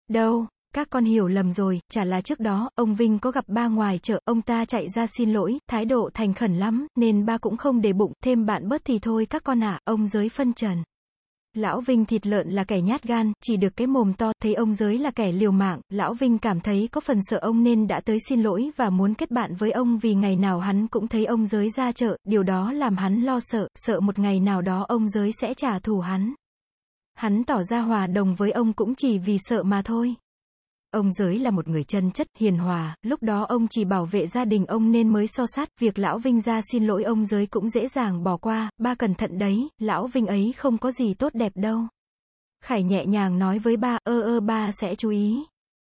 Đâu, các con hiểu lầm rồi, chả là trước đó, ông Vinh có gặp ba ngoài chợ, ông ta chạy ra xin lỗi, thái độ thành khẩn lắm, nên ba cũng không để bụng, thêm bạn bớt thì thôi các con ạ, ông Giới phân trần. Lão Vinh thịt lợn là kẻ nhát gan, chỉ được cái mồm to, thấy ông Giới là kẻ liều mạng, Lão Vinh cảm thấy có phần sợ ông nên đã tới xin lỗi và muốn kết bạn với ông vì ngày nào hắn cũng thấy ông Giới ra chợ, điều đó làm hắn lo sợ, sợ một ngày nào đó ông Giới sẽ trả thù hắn. Hắn tỏ ra hòa đồng với ông cũng chỉ vì sợ mà thôi. Ông Giới là một người chân chất, hiền hòa, lúc đó ông chỉ bảo vệ gia đình ông nên mới so sát, việc Lão Vinh ra xin lỗi ông Giới cũng dễ dàng bỏ qua, ba cẩn thận đấy, Lão Vinh ấy không có gì tốt đẹp đâu. Khải nhẹ nhàng nói với ba, ba sẽ chú ý.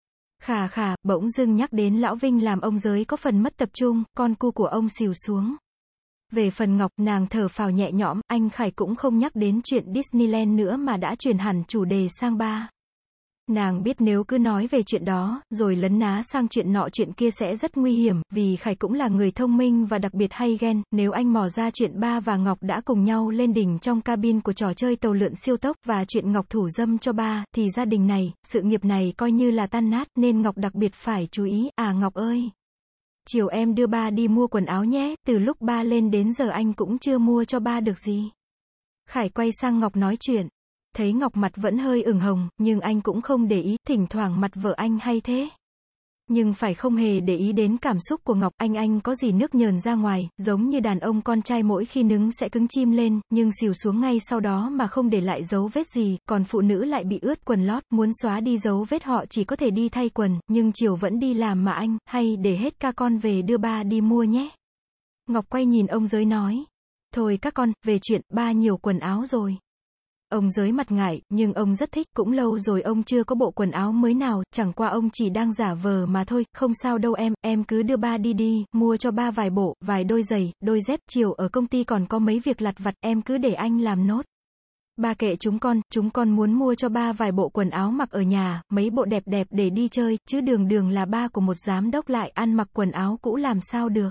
Khà khà, bỗng dưng nhắc đến Lão Vinh làm ông Giới có phần mất tập trung, con cu của ông xìu xuống. Về phần Ngọc, nàng thở phào nhẹ nhõm, anh Khải cũng không nhắc đến chuyện Disneyland nữa mà đã chuyển hẳn chủ đề sang ba. Nàng biết nếu cứ nói về chuyện đó, rồi lấn ná sang chuyện nọ chuyện kia sẽ rất nguy hiểm, vì Khải cũng là người thông minh và đặc biệt hay ghen, nếu anh mò ra chuyện ba và Ngọc đã cùng nhau lên đỉnh trong cabin của trò chơi tàu lượn siêu tốc, và chuyện Ngọc thủ dâm cho ba, thì gia đình này, sự nghiệp này coi như là tan nát, nên Ngọc đặc biệt phải chú ý, Ngọc ơi. Chiều em đưa ba đi mua quần áo nhé, từ lúc ba lên đến giờ anh cũng chưa mua cho ba được gì. Khải quay sang Ngọc nói chuyện. Thấy Ngọc mặt vẫn hơi ửng hồng, nhưng anh cũng không để ý, thỉnh thoảng mặt vợ anh hay thế. Nhưng phải không hề để ý đến cảm xúc của Ngọc, anh có gì nước nhờn ra ngoài, giống như đàn ông con trai mỗi khi nứng sẽ cứng chim lên, nhưng xìu xuống ngay sau đó mà không để lại dấu vết gì, còn phụ nữ lại bị ướt quần lót, muốn xóa đi dấu vết họ chỉ có thể đi thay quần, nhưng chiều vẫn đi làm mà anh, hay để hết ca con về đưa ba đi mua nhé. Ngọc quay nhìn ông Giới nói, thôi các con, về chuyện, ba nhiều quần áo rồi. Ông Giới mặt ngại, nhưng ông rất thích, cũng lâu rồi ông chưa có bộ quần áo mới nào, chẳng qua ông chỉ đang giả vờ mà thôi, không sao đâu em cứ đưa ba đi, mua cho ba vài bộ, vài đôi giày, đôi dép, chiều ở công ty còn có mấy việc lặt vặt, em cứ để anh làm nốt. Ba kệ chúng con muốn mua cho ba vài bộ quần áo mặc ở nhà, mấy bộ đẹp đẹp để đi chơi, chứ đường là ba của một giám đốc lại ăn mặc quần áo cũ làm sao được.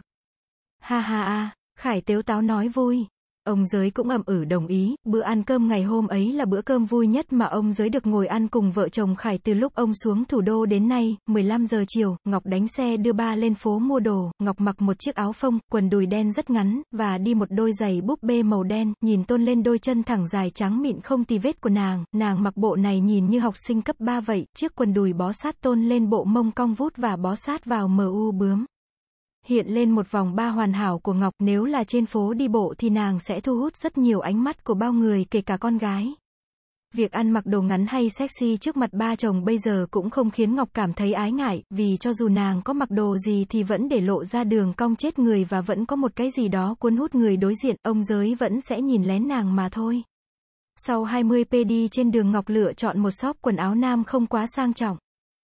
Ha ha Khải tếu táo nói vui. Ông Giới cũng ậm đồng ý, bữa ăn cơm ngày hôm ấy là bữa cơm vui nhất mà ông Giới được ngồi ăn cùng vợ chồng Khải từ lúc ông xuống thủ đô đến nay, 15 giờ chiều, Ngọc đánh xe đưa ba lên phố mua đồ, Ngọc mặc một chiếc áo phông, quần đùi đen rất ngắn, và đi một đôi giày búp bê màu đen, nhìn tôn lên đôi chân thẳng dài trắng mịn không tì vết của nàng mặc bộ này nhìn như học sinh cấp 3 vậy, chiếc quần đùi bó sát tôn lên bộ mông cong vút và bó sát vào mu bướm. Hiện lên một vòng ba hoàn hảo của Ngọc, nếu là trên phố đi bộ thì nàng sẽ thu hút rất nhiều ánh mắt của bao người kể cả con gái. Việc ăn mặc đồ ngắn hay sexy trước mặt ba chồng bây giờ cũng không khiến Ngọc cảm thấy ái ngại, vì cho dù nàng có mặc đồ gì thì vẫn để lộ ra đường cong chết người và vẫn có một cái gì đó cuốn hút người đối diện, ông Giới vẫn sẽ nhìn lén nàng mà thôi. Sau 20p đi trên đường Ngọc lựa chọn một shop quần áo nam không quá sang trọng.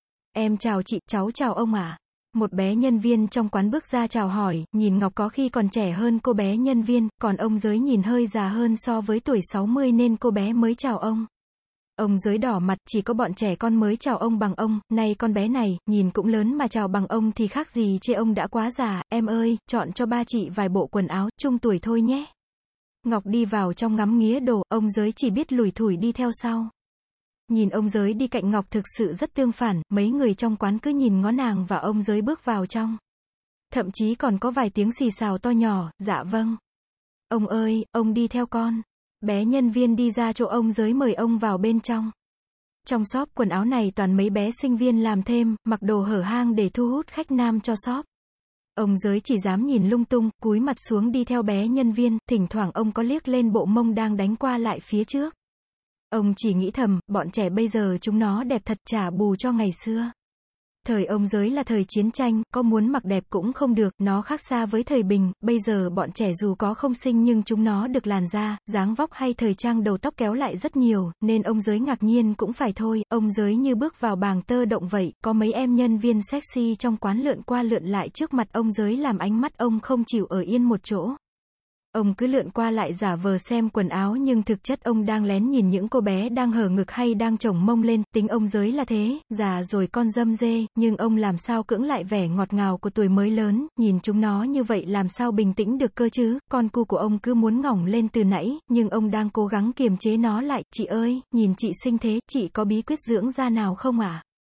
Em chào chị, cháu chào ông ạ. Một bé nhân viên trong quán bước ra chào hỏi, nhìn Ngọc có khi còn trẻ hơn cô bé nhân viên, còn ông Giới nhìn hơi già hơn so với tuổi 60 nên cô bé mới chào ông. Ông Giới đỏ mặt, chỉ có bọn trẻ con mới chào ông bằng ông, này con bé này, nhìn cũng lớn mà chào bằng ông thì khác gì chê ông đã quá già, em ơi, chọn cho ba chị vài bộ quần áo, chung tuổi thôi nhé. Ngọc đi vào trong ngắm nghía đồ, ông Giới chỉ biết lủi thủi đi theo sau. Nhìn ông Giới đi cạnh Ngọc thực sự rất tương phản, mấy người trong quán cứ nhìn ngó nàng và ông Giới bước vào trong. Thậm chí còn có vài tiếng xì xào to nhỏ, dạ vâng. Ông ơi, ông đi theo con. Bé nhân viên đi ra chỗ ông Giới mời ông vào bên trong. Trong shop quần áo này toàn mấy bé sinh viên làm thêm, mặc đồ hở hang để thu hút khách nam cho shop. Ông Giới chỉ dám nhìn lung tung, cúi mặt xuống đi theo bé nhân viên, thỉnh thoảng ông có liếc lên bộ mông đang đánh qua lại phía trước. Ông chỉ nghĩ thầm, bọn trẻ bây giờ chúng nó đẹp thật, trả bù cho ngày xưa. Thời ông Giới là thời chiến tranh, có muốn mặc đẹp cũng không được, nó khác xa với thời bình, bây giờ bọn trẻ dù có không xinh nhưng chúng nó được làn da, dáng vóc hay thời trang đầu tóc kéo lại rất nhiều, nên ông Giới ngạc nhiên cũng phải thôi, ông Giới như bước vào bàng tơ động vậy, có mấy em nhân viên sexy trong quán lượn qua lượn lại trước mặt ông Giới làm ánh mắt ông không chịu ở yên một chỗ. Ông cứ lượn qua lại giả vờ xem quần áo nhưng thực chất ông đang lén nhìn những cô bé đang hở ngực hay đang chổng mông lên, tính ông Giới là thế, già rồi con dâm dê, nhưng ông làm sao cưỡng lại vẻ ngọt ngào của tuổi mới lớn, nhìn chúng nó như vậy làm sao bình tĩnh được cơ chứ, con cu của ông cứ muốn ngỏng lên từ nãy, nhưng ông đang cố gắng kiềm chế nó lại, chị ơi, nhìn chị xinh thế, chị có bí quyết dưỡng da nào không ạ?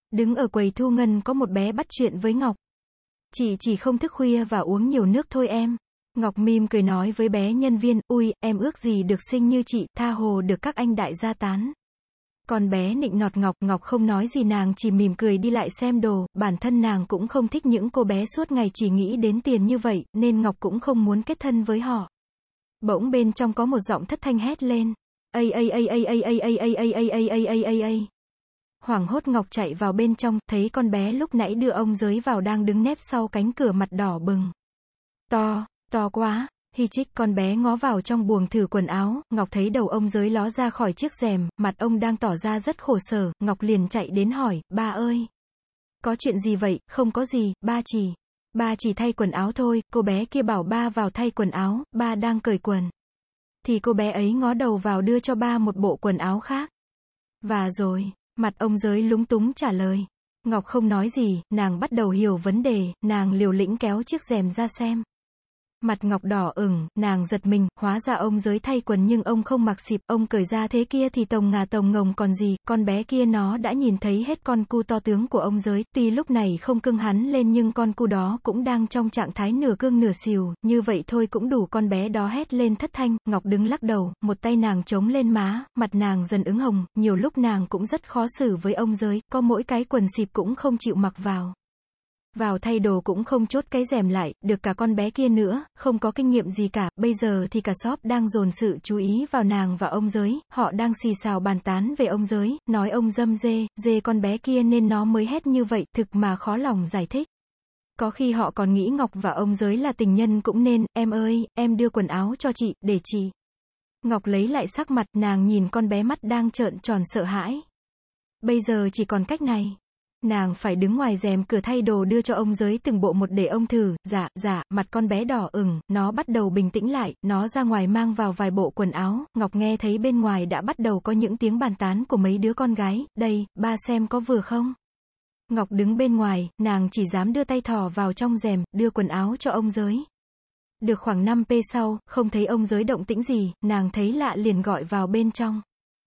Đứng ở quầy thu ngân có một bé bắt chuyện với Ngọc. Chị chỉ không thức khuya và uống nhiều nước thôi em. Ngọc mỉm cười nói với bé nhân viên, ui, em ước gì được xinh như chị, tha hồ được các anh đại gia tán. Còn bé nịnh nọt Ngọc, Ngọc không nói gì, nàng chỉ mỉm cười đi lại xem đồ, bản thân nàng cũng không thích những cô bé suốt ngày chỉ nghĩ đến tiền như vậy, nên Ngọc cũng không muốn kết thân với họ. Bỗng bên trong có một giọng thất thanh hét lên. Ây ây ây ây ây ây ây ây ây ây ây ây ây ây ây. Hoảng hốt Ngọc chạy vào bên trong, thấy con bé lúc nãy đưa ông giới vào đang đứng nép sau cánh cửa mặt đỏ bừng. To quá. Hi chích, con bé ngó vào trong buồng thử quần áo, Ngọc thấy đầu ông giới ló ra khỏi chiếc rèm, mặt ông đang tỏ ra rất khổ sở, Ngọc liền chạy đến hỏi, ba ơi. Có chuyện gì vậy? Không có gì, ba chỉ thay quần áo thôi, cô bé kia bảo ba vào thay quần áo, ba đang cởi quần. Thì cô bé ấy ngó đầu vào đưa cho ba một bộ quần áo khác. Và rồi, mặt ông giới lúng túng trả lời. Ngọc không nói gì, nàng bắt đầu hiểu vấn đề, nàng liều lĩnh kéo chiếc rèm ra xem. Mặt Ngọc đỏ ửng, nàng giật mình, hóa ra ông giới thay quần nhưng ông không mặc xịp, ông cởi ra thế kia thì tồng ngà tồng ngồng còn gì, con bé kia nó đã nhìn thấy hết con cu to tướng của ông giới, tuy lúc này không cưng hắn lên nhưng con cu đó cũng đang trong trạng thái nửa cương nửa xìu, như vậy thôi cũng đủ con bé đó hét lên thất thanh. Ngọc đứng lắc đầu, một tay nàng chống lên má, mặt nàng dần ửng hồng, nhiều lúc nàng cũng rất khó xử với ông giới, có mỗi cái quần xịp cũng không chịu mặc vào. Vào thay đồ cũng không chốt cái rèm lại, được cả con bé kia nữa, không có kinh nghiệm gì cả, bây giờ thì cả shop đang dồn sự chú ý vào nàng và ông giới, họ đang xì xào bàn tán về ông giới, nói ông dâm dê con bé kia nên nó mới hét như vậy, thực mà khó lòng giải thích. Có khi họ còn nghĩ Ngọc và ông giới là tình nhân cũng nên, em ơi, em đưa quần áo cho chị, để chị. Ngọc lấy lại sắc mặt, nàng nhìn con bé mắt đang trợn tròn sợ hãi. Bây giờ chỉ còn cách này. Nàng phải đứng ngoài rèm cửa thay đồ đưa cho ông giới từng bộ một để ông thử, dạ, mặt con bé đỏ ửng, nó bắt đầu bình tĩnh lại, nó ra ngoài mang vào vài bộ quần áo, Ngọc nghe thấy bên ngoài đã bắt đầu có những tiếng bàn tán của mấy đứa con gái, đây, ba xem có vừa không? Ngọc đứng bên ngoài, nàng chỉ dám đưa tay thò vào trong rèm, đưa quần áo cho ông giới. Được khoảng 5p sau, không thấy ông giới động tĩnh gì, nàng thấy lạ liền gọi vào bên trong.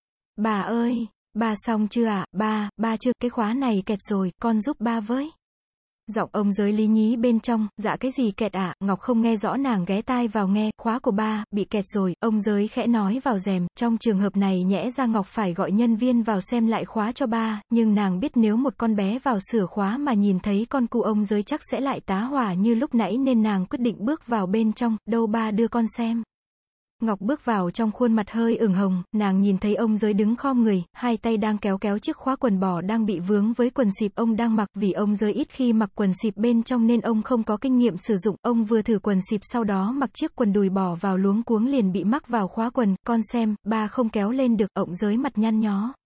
Bà ơi! Ba xong chưa ạ? Ba chưa, cái khóa này kẹt rồi, con giúp ba với. Giọng ông giới lý nhí bên trong, dạ cái gì kẹt ạ? Ngọc không nghe rõ, nàng ghé tai vào nghe, khóa của ba, bị kẹt rồi, ông giới khẽ nói vào rèm, trong trường hợp này nhẽ ra Ngọc phải gọi nhân viên vào xem lại khóa cho ba, nhưng nàng biết nếu một con bé vào sửa khóa mà nhìn thấy con cu ông giới chắc sẽ lại tá hỏa như lúc nãy nên nàng quyết định bước vào bên trong, đâu ba đưa con xem. Ngọc bước vào trong, khuôn mặt hơi ửng hồng, nàng nhìn thấy ông giới đứng khom người, hai tay đang kéo chiếc khóa quần bò đang bị vướng với quần xịp ông đang mặc, vì ông giới ít khi mặc quần xịp bên trong nên ông không có kinh nghiệm sử dụng, ông vừa thử quần xịp sau đó mặc chiếc quần đùi bò vào luống cuống liền bị mắc vào khóa quần, con xem, ba không kéo lên được, ông giới mặt nhăn nhó.